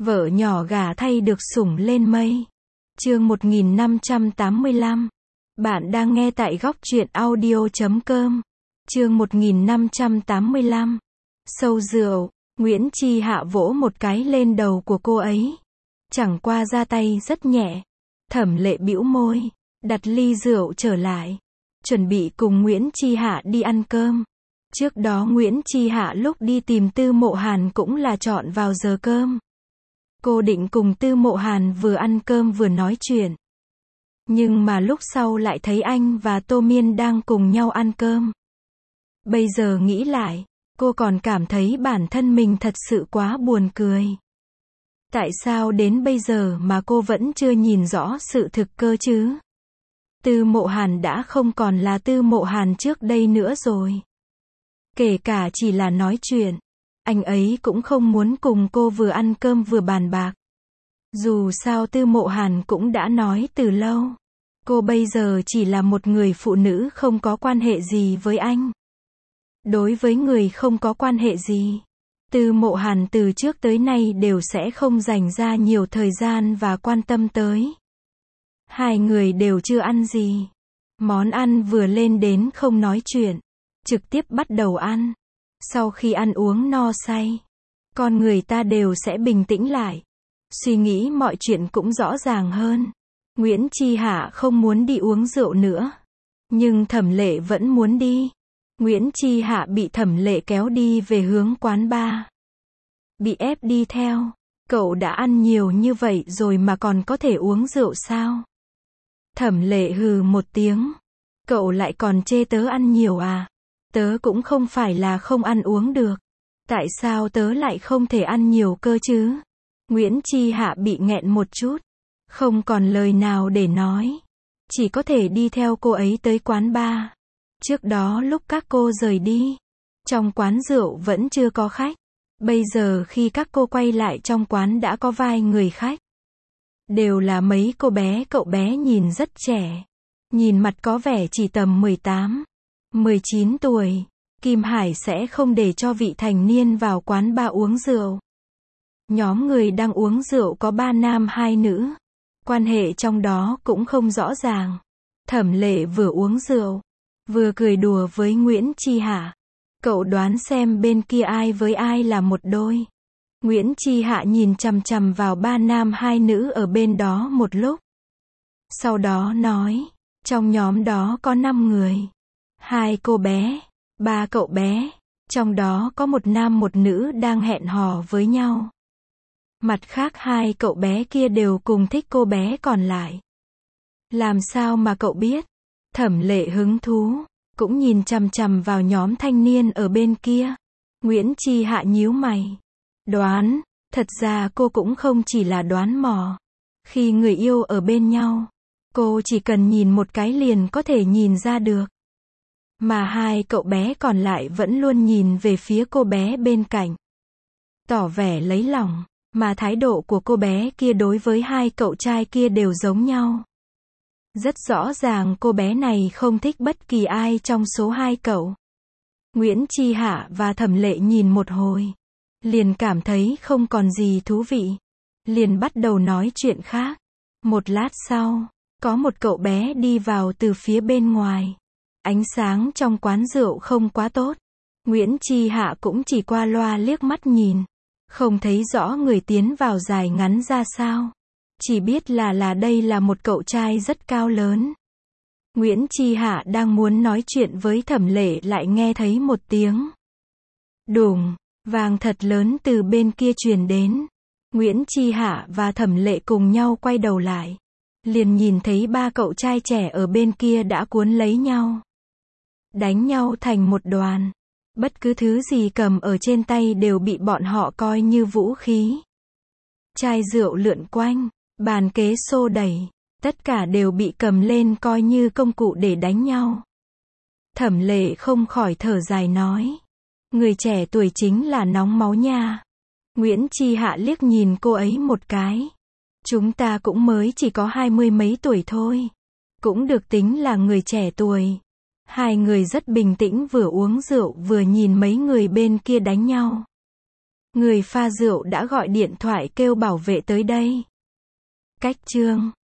Vợ nhỏ gả thay được sủng lên mây. Chương 1585. Bạn đang nghe tại góc truyện audio.com. Chương 1585. Sâu rượu. Nguyễn Chi Hạ vỗ một cái lên đầu của cô ấy. Chẳng qua ra tay rất nhẹ. Thẩm Lệ bĩu môi, đặt ly rượu trở lại, chuẩn bị cùng Nguyễn Chi Hạ đi ăn cơm. Trước đó Nguyễn Chi Hạ lúc đi tìm Tư Mộ Hàn cũng là chọn vào giờ cơm. Cô định cùng Tư Mộ Hàn vừa ăn cơm vừa nói chuyện. Nhưng mà lúc sau lại thấy anh và Tô Miên đang cùng nhau ăn cơm. Bây giờ nghĩ lại, cô còn cảm thấy bản thân mình thật sự quá buồn cười. Tại sao đến bây giờ mà cô vẫn chưa nhìn rõ sự thực cơ chứ? Tư Mộ Hàn đã không còn là Tư Mộ Hàn trước đây nữa rồi. Kể cả chỉ là nói chuyện, anh ấy cũng không muốn cùng cô vừa ăn cơm vừa bàn bạc. Dù sao Tư Mộ Hàn cũng đã nói từ lâu. Cô bây giờ chỉ là một người phụ nữ không có quan hệ gì với anh. Đối với người không có quan hệ gì, Tư Mộ Hàn từ trước tới nay đều sẽ không dành ra nhiều thời gian và quan tâm tới. Hai người đều chưa ăn gì. Món ăn vừa lên đến không nói chuyện, trực tiếp bắt đầu ăn. Sau khi ăn uống no say, con người ta đều sẽ bình tĩnh lại. Suy nghĩ mọi chuyện cũng rõ ràng hơn. Nguyễn Chi Hạ không muốn đi uống rượu nữa. Nhưng Thẩm Lệ vẫn muốn đi. Nguyễn Chi Hạ bị Thẩm Lệ kéo đi về hướng quán bar. Bị ép đi theo. Cậu đã ăn nhiều như vậy rồi mà còn có thể uống rượu sao? Thẩm Lệ hừ một tiếng. Cậu lại còn chê tớ ăn nhiều à? Tớ cũng không phải là không ăn uống được. Tại sao tớ lại không thể ăn nhiều cơ chứ? Nguyễn Chi Hạ bị nghẹn một chút. Không còn lời nào để nói. Chỉ có thể đi theo cô ấy tới quán bar. Trước đó lúc các cô rời đi, trong quán rượu vẫn chưa có khách. Bây giờ khi các cô quay lại trong quán đã có vài người khách. Đều là mấy cô bé cậu bé nhìn rất trẻ. Nhìn mặt có vẻ chỉ tầm 18, 19 tuổi. Kim Hải sẽ không để cho vị thành niên vào quán bar uống rượu. Nhóm người đang uống rượu có 3 nam 2 nữ. Quan hệ trong đó cũng không rõ ràng. Thẩm Lệ vừa uống rượu, vừa cười đùa với Nguyễn Chi Hạ. Cậu đoán xem bên kia ai với ai là một đôi. Nguyễn Chi Hạ nhìn chằm chằm vào 3 nam 2 nữ ở bên đó một lúc. Sau đó nói, trong nhóm đó có 5 người. 2 cô bé, 3 cậu bé. Trong đó có một nam một nữ đang hẹn hò với nhau. Mặt khác 2 cậu bé kia đều cùng thích cô bé còn lại. Làm sao mà cậu biết? Thẩm Lệ hứng thú, cũng nhìn chằm chằm vào nhóm thanh niên ở bên kia. Nguyễn Chi Hạ nhíu mày. Đoán, thật ra cô cũng không chỉ là đoán mò. Khi người yêu ở bên nhau, cô chỉ cần nhìn một cái liền có thể nhìn ra được. Mà 2 cậu bé còn lại vẫn luôn nhìn về phía cô bé bên cạnh. Tỏ vẻ lấy lòng, mà thái độ của cô bé kia đối với 2 cậu trai kia đều giống nhau. Rất rõ ràng cô bé này không thích bất kỳ ai trong số 2 cậu. Nguyễn Chi Hạ và Thẩm Lệ nhìn một hồi, liền cảm thấy không còn gì thú vị. Liền bắt đầu nói chuyện khác. Một lát sau, có một cậu bé đi vào từ phía bên ngoài. Ánh sáng trong quán rượu không quá tốt. Nguyễn Chi Hạ cũng chỉ qua loa liếc mắt nhìn. Không thấy rõ người tiến vào dài ngắn ra sao. Chỉ biết là đây là một cậu trai rất cao lớn. Nguyễn Chi Hạ đang muốn nói chuyện với Thẩm Lệ lại nghe thấy một tiếng đùng, vang thật lớn từ bên kia truyền đến. Nguyễn Chi Hạ và Thẩm Lệ cùng nhau quay đầu lại. Liền nhìn thấy 3 cậu trai trẻ ở bên kia đã cuốn lấy nhau. Đánh nhau thành một đoàn. Bất cứ thứ gì cầm ở trên tay đều bị bọn họ coi như vũ khí. Chai rượu lượn quanh, bàn kế xô đẩy, tất cả đều bị cầm lên coi như công cụ để đánh nhau. Thẩm Lệ không khỏi thở dài nói. Người trẻ tuổi chính là nóng máu nha. Nguyễn Chi Hạ liếc nhìn cô ấy một cái. Chúng ta cũng mới chỉ có 20 mấy tuổi thôi. Cũng được tính là người trẻ tuổi. 2 người rất bình tĩnh vừa uống rượu vừa nhìn mấy người bên kia đánh nhau. Người pha rượu đã gọi điện thoại kêu bảo vệ tới đây. Cách chương